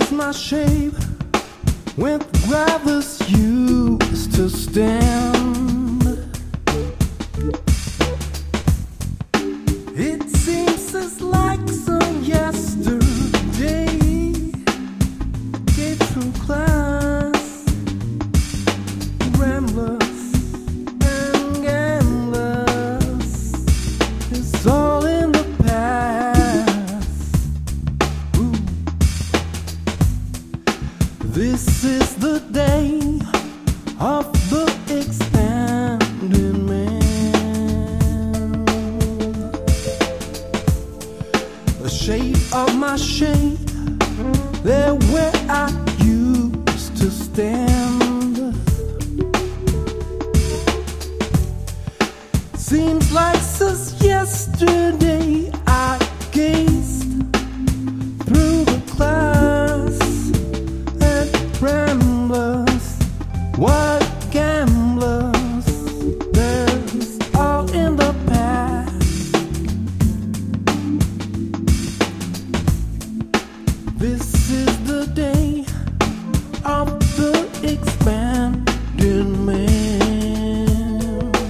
my shape with brothers used to stand. It seems as like some yesterday get through class, ramblers and gamblers. It's all in the past. Ooh. This is the day of the expanded man. The shape of my shape, there where I used to stand. Seems like since yesterday I gazed through the class and ramblers, what gamblers, there's all in the past. This is the day of the expanded man.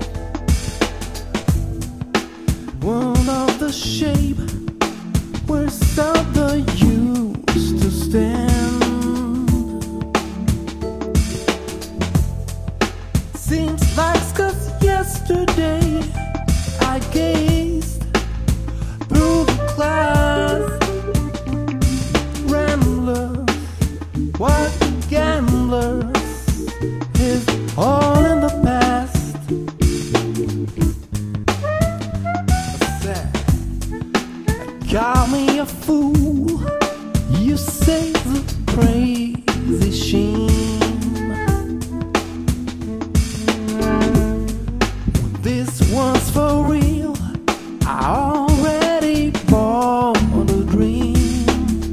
One of the shape where Souther used to stand. Seems like 'cause yesterday I gazed through the class, ramblers, what gamblers, is all in the past. Call me a fool, you say the crazy shame. This one's for real, I already bought a dream.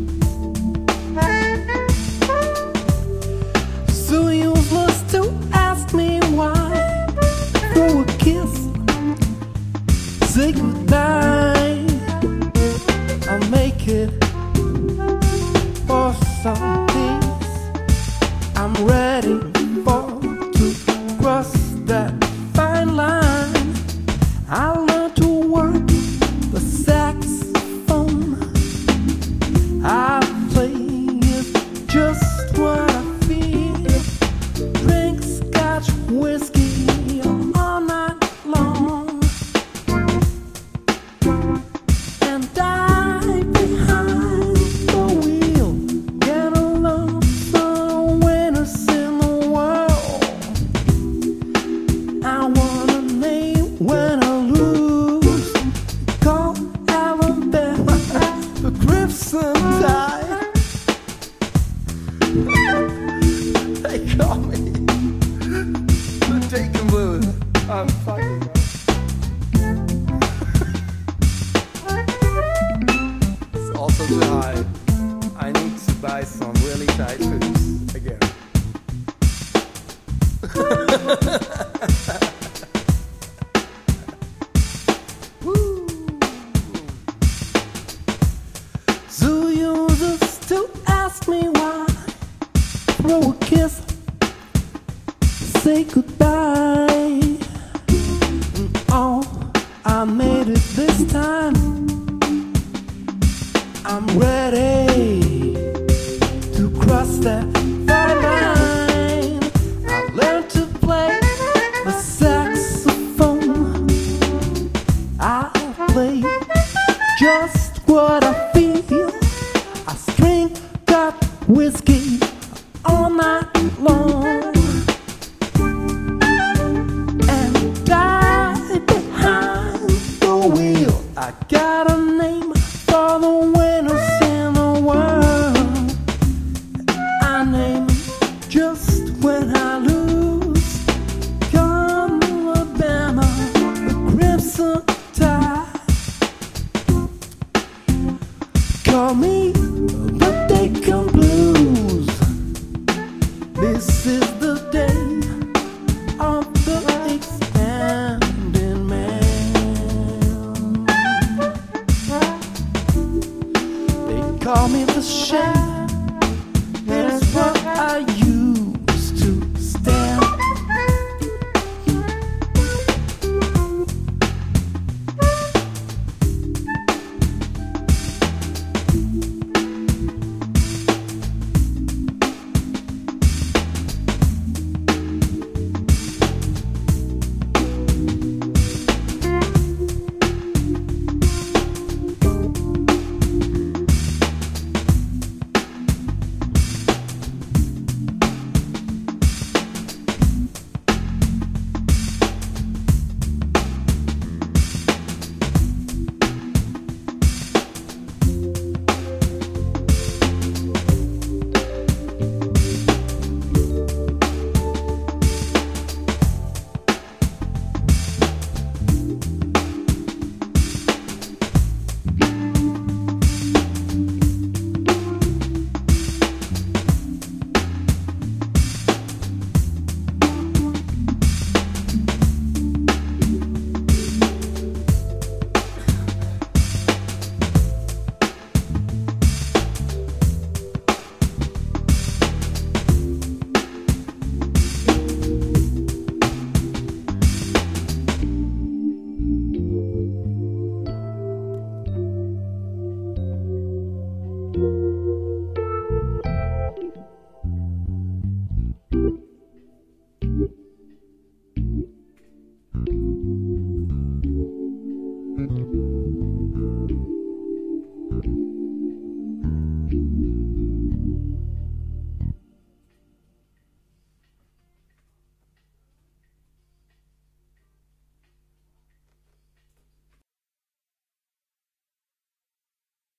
So useless to ask me why, throw a kiss, say goodbye. I'll make it for some days. I'm ready for to cross that fine line. I learned to work the saxophone. I play it just what I feel. Drink scotch whiskey all night long. And die behind the wheel. Get along some winners in the world. I want a name when I lose. Call Alabama the Crimson Tide. They call me the Deacon Blues. I'm fucking It's also too high. I need to buy some really tight shoes again. Woo. So you just to ask me why, throw a kiss, say goodbye. Oh, I made it this time. I'm ready to cross that fine line. I learned to play the saxophone. I play just what I feel. I drink that whiskey all night long and die behind the wheel. I got a name for the winners in the world. I name them just when I lose. Come Alabama, the Crimson Tide. Call me the Deacon Blues. This is the day of the expanded man. Call me the shape